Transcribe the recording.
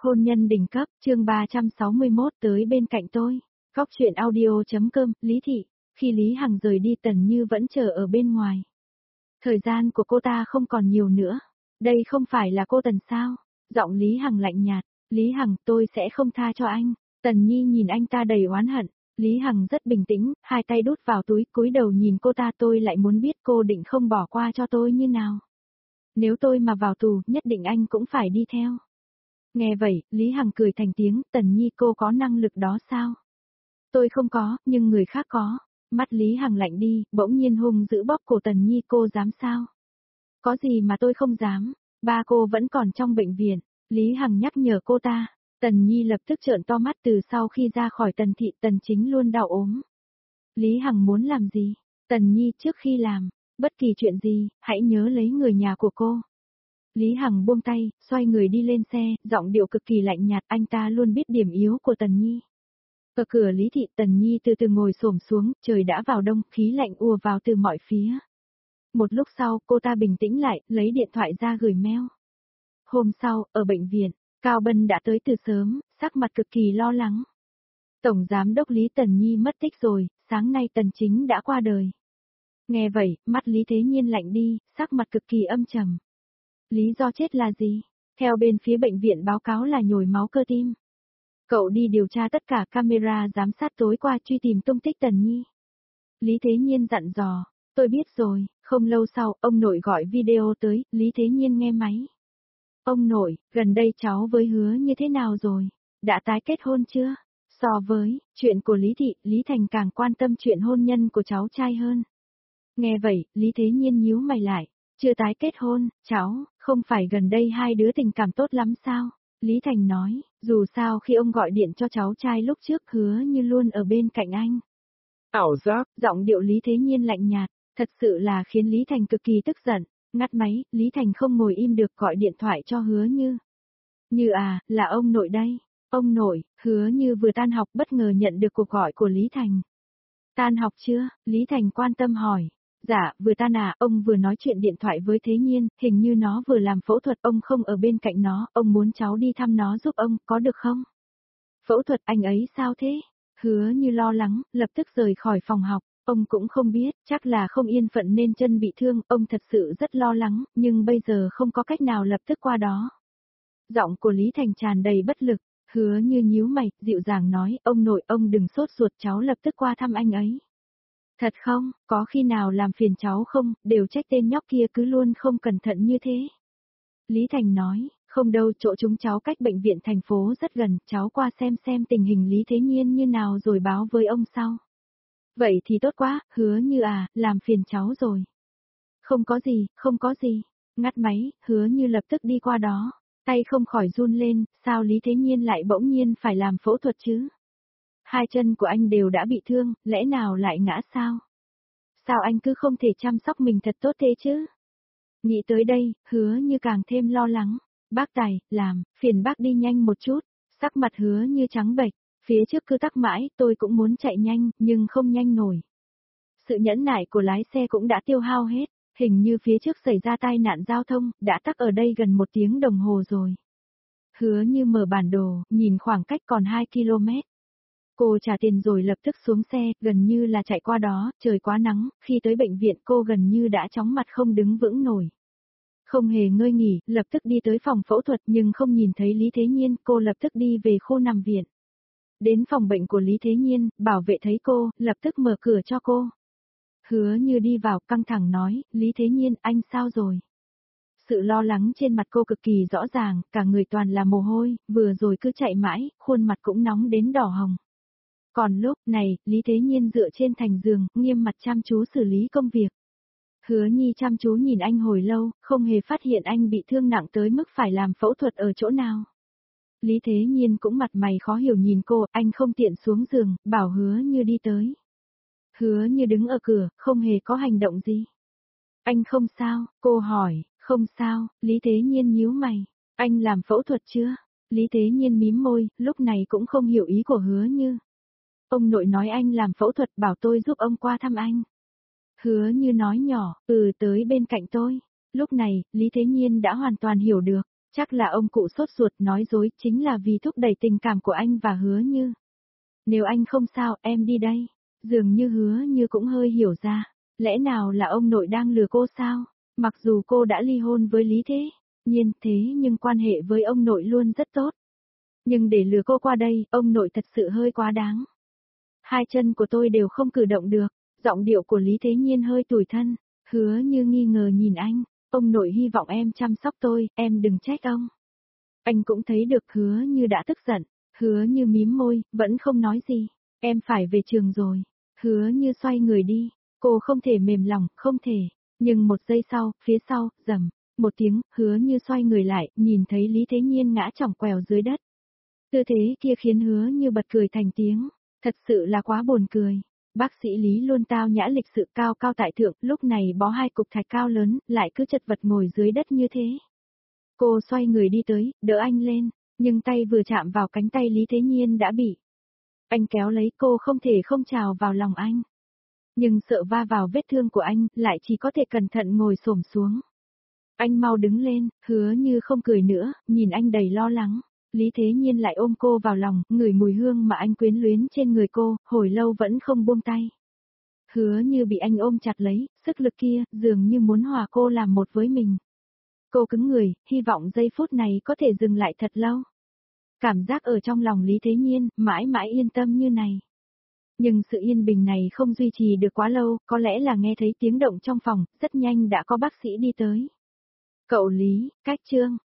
Hôn nhân đỉnh cấp, chương 361 tới bên cạnh tôi. Góc chuyện audio.com, Lý Thị. Khi Lý Hằng rời đi Tần Như vẫn chờ ở bên ngoài. Thời gian của cô ta không còn nhiều nữa. Đây không phải là cô Tần sao? Giọng Lý Hằng lạnh nhạt. Lý Hằng, tôi sẽ không tha cho anh. Tần Nhi nhìn anh ta đầy oán hận. Lý Hằng rất bình tĩnh, hai tay đút vào túi, cúi đầu nhìn cô ta. Tôi lại muốn biết cô định không bỏ qua cho tôi như nào. Nếu tôi mà vào tù, nhất định anh cũng phải đi theo. Nghe vậy, Lý Hằng cười thành tiếng, Tần Nhi cô có năng lực đó sao? Tôi không có, nhưng người khác có. Mắt Lý Hằng lạnh đi, bỗng nhiên hung giữ bóp cổ Tần Nhi, cô dám sao? Có gì mà tôi không dám, ba cô vẫn còn trong bệnh viện. Lý Hằng nhắc nhở cô ta. Tần Nhi lập tức trợn to mắt. Từ sau khi ra khỏi Tần thị, Tần Chính luôn đau ốm. Lý Hằng muốn làm gì? Tần Nhi, trước khi làm bất kỳ chuyện gì, hãy nhớ lấy người nhà của cô. Lý Hằng buông tay, xoay người đi lên xe, giọng điệu cực kỳ lạnh nhạt, anh ta luôn biết điểm yếu của Tần Nhi. Ở cửa Lý thị, Tần Nhi từ từ ngồi xổm xuống, trời đã vào đông, khí lạnh ùa vào từ mọi phía. Một lúc sau, cô ta bình tĩnh lại, lấy điện thoại ra gửi mail. Hôm sau, ở bệnh viện, Cao Bân đã tới từ sớm, sắc mặt cực kỳ lo lắng. Tổng giám đốc Lý, Tần Nhi mất tích rồi, sáng nay Tần Chính đã qua đời. Nghe vậy, mắt Lý Thế Nhiên lạnh đi, sắc mặt cực kỳ âm trầm. Lý do chết là gì? Theo bên phía bệnh viện báo cáo là nhồi máu cơ tim. Cậu đi điều tra tất cả camera giám sát tối qua truy tìm tung tích Tần Nhi. Lý Thế Nhiên dặn dò, tôi biết rồi. Không lâu sau, ông nội gọi video tới, Lý Thế Nhiên nghe máy. Ông nội, gần đây cháu với Hứa như thế nào rồi? Đã tái kết hôn chưa? So với chuyện của Lý Thị, Lý Thành càng quan tâm chuyện hôn nhân của cháu trai hơn. Nghe vậy, Lý Thế Nhiên nhíu mày lại. Chưa tái kết hôn, cháu, không phải gần đây hai đứa tình cảm tốt lắm sao? Lý Thành nói, dù sao khi ông gọi điện cho cháu trai lúc trước Hứa như luôn ở bên cạnh anh. Ảo giác, giọng điệu Lý Thế Nhiên lạnh nhạt, thật sự là khiến Lý Thành cực kỳ tức giận. Ngắt máy, Lý Thành không ngồi im được gọi điện thoại cho Hứa Như. Như à, là ông nội đây. Ông nội, Hứa Như vừa tan học bất ngờ nhận được cuộc gọi của Lý Thành. Tan học chưa? Lý Thành quan tâm hỏi. Dạ, vừa tan à, ông vừa nói chuyện điện thoại với Thế Nhiên, hình như nó vừa làm phẫu thuật, ông không ở bên cạnh nó, ông muốn cháu đi thăm nó giúp ông, có được không? Phẫu thuật anh ấy sao thế? Hứa Như lo lắng, lập tức rời khỏi phòng học, ông cũng không biết, chắc là không yên phận nên chân bị thương, ông thật sự rất lo lắng, nhưng bây giờ không có cách nào lập tức qua đó. Giọng của Lý Thành tràn đầy bất lực, Hứa Như nhíu mày, dịu dàng nói, ông nội ông đừng sốt ruột, cháu lập tức qua thăm anh ấy. Thật không, có khi nào làm phiền cháu không, đều trách tên nhóc kia cứ luôn không cẩn thận như thế. Lý Thành nói, không đâu, chỗ chúng cháu cách bệnh viện thành phố rất gần, cháu qua xem tình hình Lý Thế Nhiên như nào rồi báo với ông sau. Vậy thì tốt quá, Hứa Như à, làm phiền cháu rồi. Không có gì, không có gì. Ngắt máy, Hứa Như lập tức đi qua đó, tay không khỏi run lên, sao Lý Thế Nhiên lại bỗng nhiên phải làm phẫu thuật chứ? Hai chân của anh đều đã bị thương, lẽ nào lại ngã sao? Sao anh cứ không thể chăm sóc mình thật tốt thế chứ? Nghĩ tới đây, Hứa Như càng thêm lo lắng. Bác Tài, phiền bác đi nhanh một chút. Sắc mặt Hứa Như trắng bệch, phía trước cứ tắc mãi, tôi cũng muốn chạy nhanh, nhưng không nhanh nổi. Sự nhẫn nại của lái xe cũng đã tiêu hao hết, hình như phía trước xảy ra tai nạn giao thông, đã tắc ở đây gần 1 tiếng đồng hồ rồi. Hứa Như mở bản đồ, nhìn khoảng cách còn 2 km. Cô trả tiền rồi lập tức xuống xe, gần như là chạy qua đó, trời quá nắng, khi tới bệnh viện cô gần như đã chóng mặt không đứng vững nổi. Không hề ngơi nghỉ, lập tức đi tới phòng phẫu thuật nhưng không nhìn thấy Lý Thế Nhiên, cô lập tức đi về khu nằm viện. Đến phòng bệnh của Lý Thế Nhiên, bảo vệ thấy cô, lập tức mở cửa cho cô. Hứa Như đi vào, căng thẳng nói, Lý Thế Nhiên, anh sao rồi? Sự lo lắng trên mặt cô cực kỳ rõ ràng, cả người toàn là mồ hôi, vừa rồi cứ chạy mãi, khuôn mặt cũng nóng đến đỏ hồng. Còn lúc này, Lý Thế Nhiên dựa trên thành giường, nghiêm mặt chăm chú xử lý công việc. Hứa Nhi chăm chú nhìn anh hồi lâu, không hề phát hiện anh bị thương nặng tới mức phải làm phẫu thuật ở chỗ nào. Lý Thế Nhiên cũng mặt mày khó hiểu nhìn cô, anh không tiện xuống giường, bảo Hứa Như đi tới. Hứa Như đứng ở cửa, không hề có hành động gì. Anh không sao, cô hỏi, không sao, Lý Thế Nhiên nhíu mày. Anh làm phẫu thuật chưa? Lý Thế Nhiên mím môi, lúc này cũng không hiểu ý của Hứa Như. Ông nội nói anh làm phẫu thuật bảo tôi giúp ông qua thăm anh. Hứa Như nói nhỏ, tới bên cạnh tôi. Lúc này, Lý Thế Nhiên đã hoàn toàn hiểu được. Chắc là ông cụ sốt ruột nói dối chính là vì thúc đẩy tình cảm của anh và Hứa Như. Nếu anh không sao, em đi đây. Dường như Hứa Như cũng hơi hiểu ra. Lẽ nào là ông nội đang lừa cô sao? Mặc dù cô đã ly hôn với Lý Thế Nhiên thế nhưng quan hệ với ông nội luôn rất tốt. Nhưng để lừa cô qua đây, ông nội thật sự hơi quá đáng. Hai chân của tôi đều không cử động được. Giọng điệu của Lý Thế Nhiên hơi tủi thân. Hứa Như nghi ngờ nhìn anh. Ông nội hy vọng em chăm sóc tôi, em đừng trách ông. Anh cũng thấy được Hứa Như đã tức giận. Hứa Như mím môi, vẫn không nói gì. Em phải về trường rồi. Hứa Như xoay người đi. Cô không thể mềm lòng, không thể. Nhưng một giây sau, phía sau, rầm, một tiếng, Hứa Như xoay người lại, nhìn thấy Lý Thế Nhiên ngã chỏng quèo dưới đất. Tư thế kia khiến Hứa Như bật cười thành tiếng. Thật sự là quá buồn cười. Bác sĩ Lý luôn tao nhã lịch sự cao cao tại thượng, lúc này bó hai cục thạch cao lớn, lại cứ chật vật ngồi dưới đất như thế. Cô xoay người đi tới, đỡ anh lên, nhưng tay vừa chạm vào cánh tay Lý Thế Nhiên đã bị. Anh kéo lấy cô không thể không trào vào lòng anh. Nhưng sợ va vào vết thương của anh, lại chỉ có thể cẩn thận ngồi xổm xuống. Anh mau đứng lên, Hứa Như không cười nữa, nhìn anh đầy lo lắng. Lý Thế Nhiên lại ôm cô vào lòng, ngửi mùi hương mà anh quyến luyến trên người cô, hồi lâu vẫn không buông tay. Hứa Như bị anh ôm chặt lấy, sức lực kia, dường như muốn hòa cô làm một với mình. Cô cứng người, hy vọng giây phút này có thể dừng lại thật lâu. Cảm giác ở trong lòng Lý Thế Nhiên, mãi mãi yên tâm như này. Nhưng sự yên bình này không duy trì được quá lâu, có lẽ là nghe thấy tiếng động trong phòng, rất nhanh đã có bác sĩ đi tới. Cậu Lý, cách Trương,